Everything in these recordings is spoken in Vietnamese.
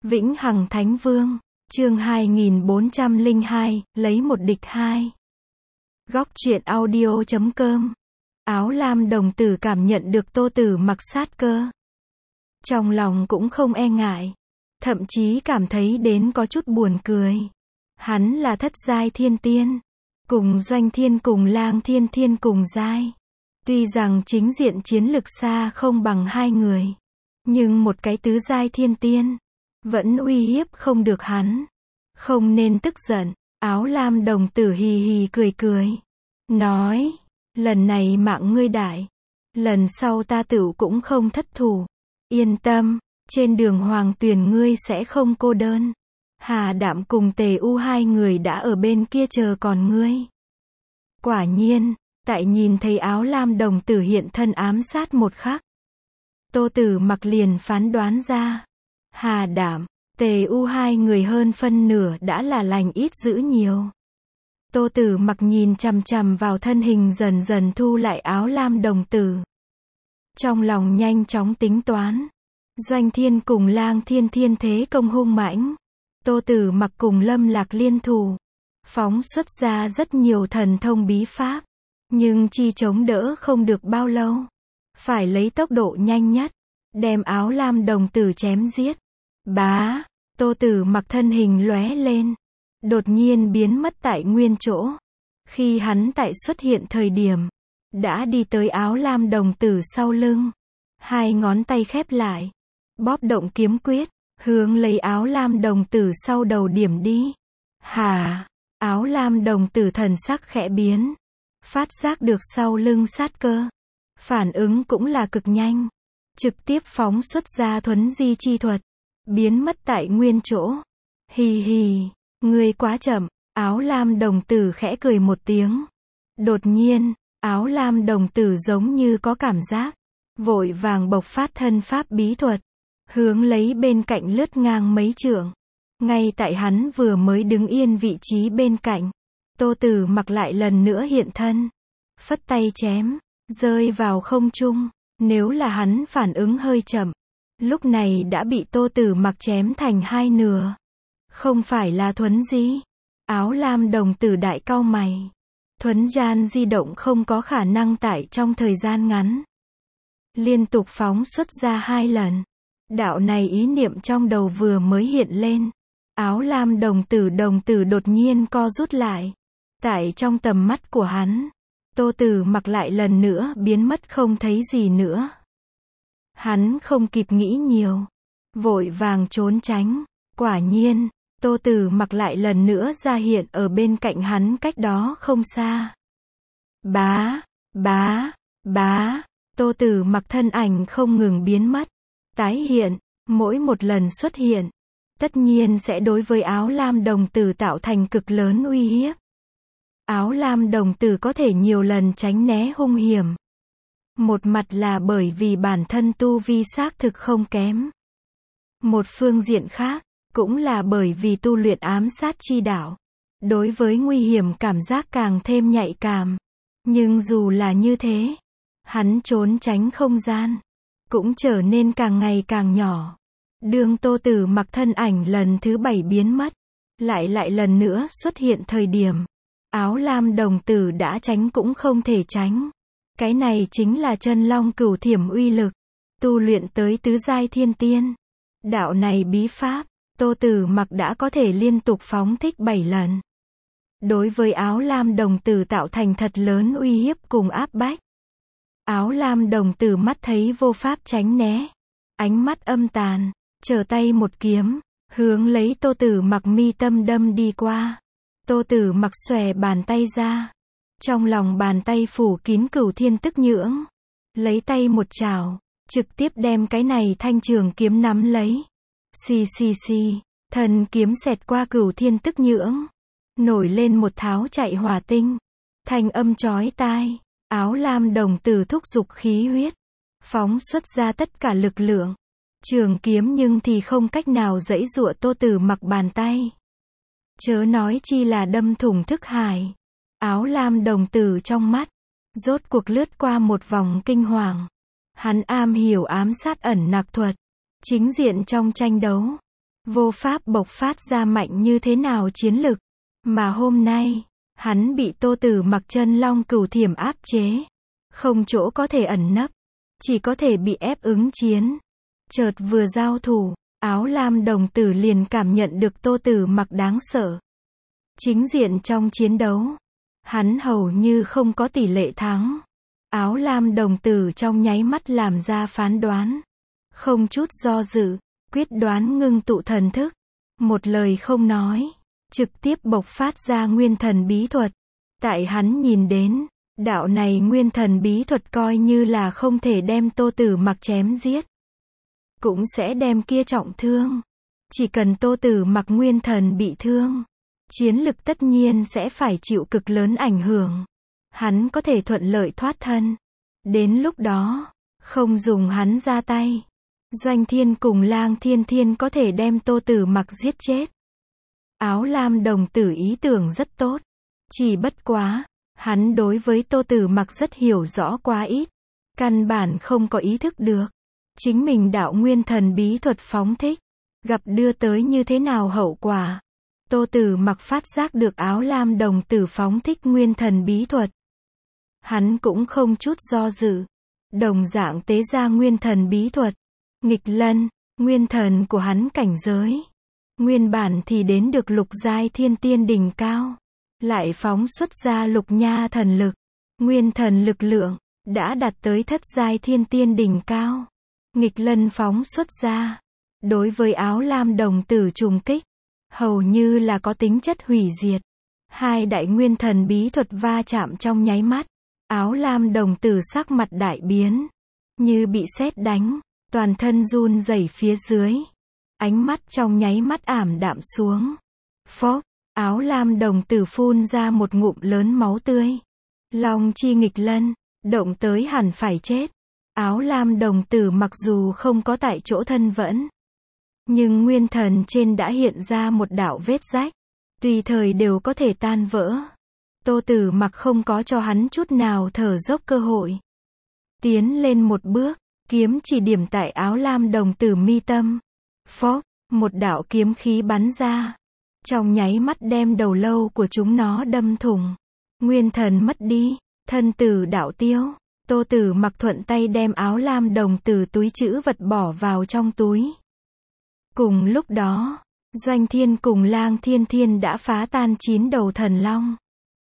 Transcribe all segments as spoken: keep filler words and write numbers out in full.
Vĩnh Hằng Thánh Vương, chương hai nghìn bốn trăm lẻ hai, lấy một địch hai. Góc truyện audio chấm com. Áo lam đồng tử cảm nhận được Tô Tử Mặc sát cơ. Trong lòng cũng không e ngại, thậm chí cảm thấy đến có chút buồn cười. Hắn là thất giai thiên tiên, cùng Doanh Thiên cùng Lang Thiên Thiên cùng giai. Tuy rằng chính diện chiến lực xa không bằng hai người, nhưng một cái tứ giai thiên tiên vẫn uy hiếp không được hắn. Không nên tức giận. Áo lam đồng tử hì hì cười cười, nói, lần này mạng ngươi đại, lần sau ta tựu cũng không thất thủ. Yên tâm, trên đường hoàng tuyển ngươi sẽ không cô đơn. Hà Đạm cùng Tề U hai người đã ở bên kia chờ còn ngươi. Quả nhiên, tại nhìn thấy áo lam đồng tử hiện thân ám sát một khắc, Tô Tử Mặc liền phán đoán ra, Hà Đạm, Tề U hai người hơn phân nửa đã là lành ít dữ nhiều. Tô Tử Mặc nhìn chằm chằm vào thân hình dần dần thu lại áo lam đồng tử. Trong lòng nhanh chóng tính toán. Doanh Thiên cùng Lang Thiên Thiên thế công hung mãnh. Tô Tử Mặc cùng Lâm Lạc liên thủ, phóng xuất ra rất nhiều thần thông bí pháp. Nhưng chi chống đỡ không được bao lâu. Phải lấy tốc độ nhanh nhất, đem áo lam đồng tử chém giết. Bá, Tô Tử Mặc thân hình lóe lên, đột nhiên biến mất tại nguyên chỗ. Khi hắn tại xuất hiện thời điểm, đã đi tới áo lam đồng tử sau lưng. Hai ngón tay khép lại, bóp động kiếm quyết, hướng lấy áo lam đồng tử sau đầu điểm đi. Hả? Áo lam đồng tử thần sắc khẽ biến, phát giác được sau lưng sát cơ. Phản ứng cũng là cực nhanh, trực tiếp phóng xuất ra thuấn di chi thuật, biến mất tại nguyên chỗ. Hì hì, ngươi quá chậm. Áo lam đồng tử khẽ cười một tiếng. Đột nhiên, áo lam đồng tử giống như có cảm giác, vội vàng bộc phát thân pháp bí thuật, hướng lấy bên cạnh lướt ngang mấy trượng. Ngay tại hắn vừa mới đứng yên vị trí bên cạnh, Tô Tử Mặc lại lần nữa hiện thân, phất tay chém, rơi vào không trung. Nếu là hắn phản ứng hơi chậm, lúc này đã bị Tô Tử Mặc chém thành hai nửa. Không phải là thuấn di. Áo lam đồng tử đại cau mày. Thuấn gian di động không có khả năng tại trong thời gian ngắn. Liên tục phóng xuất ra hai lần. Đạo này ý niệm trong đầu vừa mới hiện lên. Áo lam đồng tử đồng tử đột nhiên co rút lại. Tại trong tầm mắt của hắn, Tô Tử Mặc lại lần nữa biến mất không thấy gì nữa. Hắn không kịp nghĩ nhiều, vội vàng trốn tránh. Quả nhiên, Tô Tử Mặc lại lần nữa ra hiện ở bên cạnh hắn cách đó không xa. Bá, bá, bá, Tô Tử Mặc thân ảnh không ngừng biến mất, tái hiện, mỗi một lần xuất hiện, tất nhiên sẽ đối với áo lam đồng tử tạo thành cực lớn uy hiếp. Áo lam đồng tử có thể nhiều lần tránh né hung hiểm. Một mặt là bởi vì bản thân tu vi xác thực không kém. Một phương diện khác, cũng là bởi vì tu luyện ám sát chi đạo, đối với nguy hiểm cảm giác càng thêm nhạy cảm. Nhưng dù là như thế, hắn trốn tránh không gian cũng trở nên càng ngày càng nhỏ. Đường Tô Tử Mặc thân ảnh lần thứ bảy biến mất, lại lại lần nữa xuất hiện thời điểm, áo lam đồng tử đã tránh cũng không thể tránh. Cái này chính là chân long cửu thiểm uy lực, tu luyện tới tứ giai thiên tiên. Đạo này bí pháp, Tô Tử Mặc đã có thể liên tục phóng thích bảy lần. Đối với áo lam đồng tử tạo thành thật lớn uy hiếp cùng áp bách. Áo lam đồng tử mắt thấy vô pháp tránh né, ánh mắt âm tàn, trở tay một kiếm, hướng lấy Tô Tử Mặc mi tâm đâm đi qua. Tô Tử Mặc xòe bàn tay ra, trong lòng bàn tay phủ kín cửu thiên tức nhưỡng, lấy tay một chảo, trực tiếp đem cái này thanh trường kiếm nắm lấy. Xì xì xì, thần kiếm xẹt qua cửu thiên tức nhưỡng, nổi lên một tháo chạy hỏa tinh, thanh âm chói tai. Áo lam đồng tử thúc giục khí huyết, phóng xuất ra tất cả lực lượng. Trường kiếm nhưng thì không cách nào giãy giụa Tô Tử Mặc bàn tay. Chớ nói chi là đâm thủng thức hải. Áo lam đồng tử trong mắt, rốt cuộc lướt qua một vòng kinh hoàng. Hắn am hiểu ám sát ẩn nặc thuật, chính diện trong tranh đấu, vô pháp bộc phát ra mạnh như thế nào chiến lực. Mà hôm nay, hắn bị Tô Tử Mặc chân long cửu thiểm áp chế. Không chỗ có thể ẩn nấp. Chỉ có thể bị ép ứng chiến. Chợt vừa giao thủ, áo lam đồng tử liền cảm nhận được Tô Tử Mặc đáng sợ. Chính diện trong chiến đấu, hắn hầu như không có tỷ lệ thắng. Áo lam đồng tử trong nháy mắt làm ra phán đoán. Không chút do dự, quyết đoán ngưng tụ thần thức. Một lời không nói, trực tiếp bộc phát ra nguyên thần bí thuật. Tại hắn nhìn đến, đạo này nguyên thần bí thuật coi như là không thể đem Tô Tử Mặc chém giết. Cũng sẽ đem kia trọng thương. Chỉ cần Tô Tử Mặc nguyên thần bị thương, chiến lực tất nhiên sẽ phải chịu cực lớn ảnh hưởng. Hắn có thể thuận lợi thoát thân. Đến lúc đó, không dùng hắn ra tay, Doanh Thiên cùng Lang Thiên Thiên có thể đem Tô Tử Mặc giết chết. Áo lam đồng tử ý tưởng rất tốt. Chỉ bất quá, hắn đối với Tô Tử Mặc rất hiểu rõ quá ít. Căn bản không có ý thức được. Chính mình đạo nguyên thần bí thuật phóng thích, gặp đưa tới như thế nào hậu quả. Tô Tử Mặc phát giác được áo lam đồng tử phóng thích nguyên thần bí thuật. Hắn cũng không chút do dự. Đồng dạng tế ra nguyên thần bí thuật. Nghịch lân, nguyên thần của hắn cảnh giới. Nguyên bản thì đến được lục giai thiên tiên đỉnh cao. Lại phóng xuất ra lục nha thần lực. Nguyên thần lực lượng, đã đạt tới thất giai thiên tiên đỉnh cao. Nghịch lân phóng xuất ra. Đối với áo lam đồng tử trùng kích, hầu như là có tính chất hủy diệt. Hai đại nguyên thần bí thuật va chạm trong nháy mắt. Áo lam đồng tử sắc mặt đại biến. Như bị sét đánh, toàn thân run rẩy phía dưới. Ánh mắt trong nháy mắt ảm đạm xuống. Phốc, áo lam đồng tử phun ra một ngụm lớn máu tươi. Long chi nghịch lân, động tới hẳn phải chết. Áo lam đồng tử mặc dù không có tại chỗ thân vẫn, nhưng nguyên thần trên đã hiện ra một đạo vết rách. Tùy thời đều có thể tan vỡ. Tô Tử Mặc không có cho hắn chút nào thở dốc cơ hội. Tiến lên một bước, kiếm chỉ điểm tại áo lam đồng tử mi tâm. Phốc, một đạo kiếm khí bắn ra. Trong nháy mắt đem đầu lâu của chúng nó đâm thủng. Nguyên thần mất đi, thân tử đạo tiêu. Tô Tử Mặc thuận tay đem áo lam đồng tử túi trữ vật bỏ vào trong túi. Cùng lúc đó, Doanh Thiên cùng Lang Thiên Thiên đã phá tan chín đầu thần long.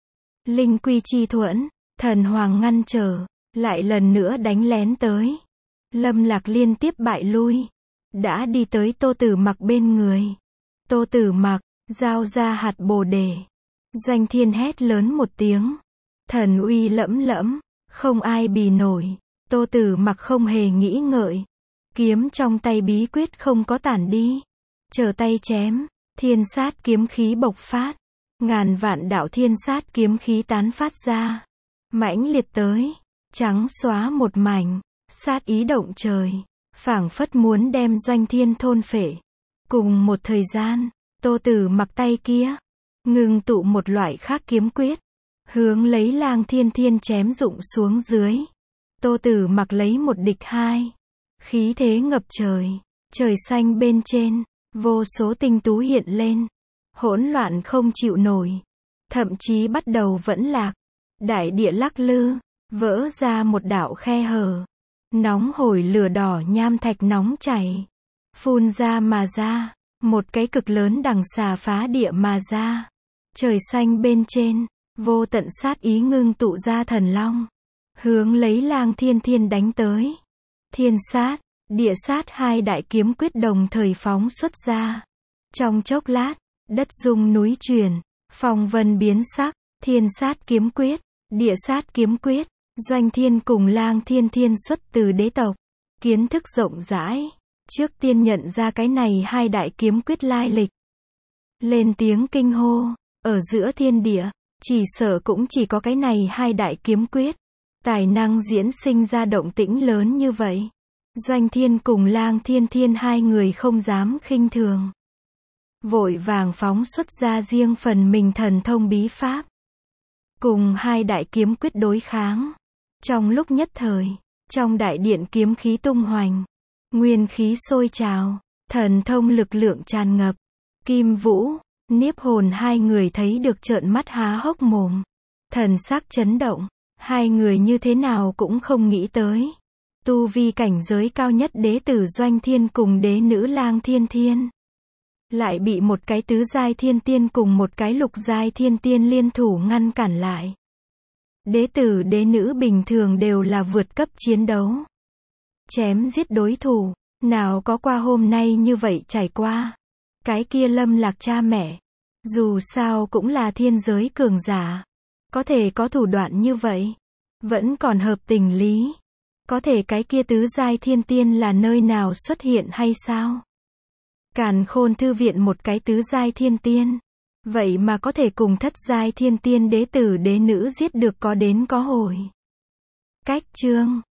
Linh quy chi thuẫn, thần hoàng ngăn trở, lại lần nữa đánh lén tới. Lâm Lạc liên tiếp bại lui, đã đi tới Tô Tử Mặc bên người. Tô Tử Mặc, giao ra hạt bồ đề. Doanh Thiên hét lớn một tiếng. Thần uy lẫm lẫm, không ai bì nổi. Tô Tử Mặc không hề nghĩ ngợi. Kiếm trong tay bí quyết không có tản đi. Chờ tay chém, thiên sát kiếm khí bộc phát. Ngàn vạn đạo thiên sát kiếm khí tán phát ra. Mãnh liệt tới, trắng xóa một mảnh, sát ý động trời. Phảng phất muốn đem Doanh Thiên thôn phệ. Cùng một thời gian, Tô Tử Mặc tay kia, ngưng tụ một loại khác kiếm quyết. Hướng lấy Lang Thiên Thiên chém rụng xuống dưới. Tô Tử Mặc lấy một địch hai. Khí thế ngập trời. Trời xanh bên trên, vô số tinh tú hiện lên. Hỗn loạn không chịu nổi. Thậm chí bắt đầu vẫn lạc. Đại địa lắc lư, vỡ ra một đạo khe hở. Nóng hổi lửa đỏ nham thạch nóng chảy. Phun ra mà ra. Một cái cực lớn đằng xà phá địa mà ra. Trời xanh bên trên, vô tận sát ý ngưng tụ ra thần long. Hướng lấy Lang Thiên Thiên đánh tới. Thiên sát, địa sát hai đại kiếm quyết đồng thời phóng xuất ra. Trong chốc lát, đất rung núi chuyển, phong vân biến sắc. Thiên sát kiếm quyết, địa sát kiếm quyết. Doanh Thiên cùng Lang Thiên Thiên xuất từ đế tộc. Kiến thức rộng rãi. Trước tiên nhận ra cái này hai đại kiếm quyết lai lịch. Lên tiếng kinh hô. Ở giữa thiên địa, chỉ sợ cũng chỉ có cái này hai đại kiếm quyết. Tài năng diễn sinh ra động tĩnh lớn như vậy. Doanh Thiên cùng Lang Thiên Thiên hai người không dám khinh thường. Vội vàng phóng xuất ra riêng phần mình thần thông bí pháp. Cùng hai đại kiếm quyết đối kháng. Trong lúc nhất thời, trong đại điện kiếm khí tung hoành. Nguyên khí sôi trào. Thần thông lực lượng tràn ngập. Kim Vũ, Niếp Hồn hai người thấy được trợn mắt há hốc mồm. Thần sắc chấn động. Hai người như thế nào cũng không nghĩ tới. Tu vi cảnh giới cao nhất đế tử Doanh Thiên cùng đế nữ Lang Thiên Thiên. Lại bị một cái tứ giai thiên tiên cùng một cái lục giai thiên tiên liên thủ ngăn cản lại. Đế tử đế nữ bình thường đều là vượt cấp chiến đấu. Chém giết đối thủ, nào có qua hôm nay như vậy trải qua. Cái kia Lâm Lạc cha mẹ, dù sao cũng là thiên giới cường giả. Có thể có thủ đoạn như vậy, vẫn còn hợp tình lý. Có thể cái kia tứ giai thiên tiên là nơi nào xuất hiện hay sao? Càn Khôn thư viện một cái tứ giai thiên tiên. Vậy mà có thể cùng thất giai thiên tiên đế tử đế nữ giết được có đến có hồi. Cách chương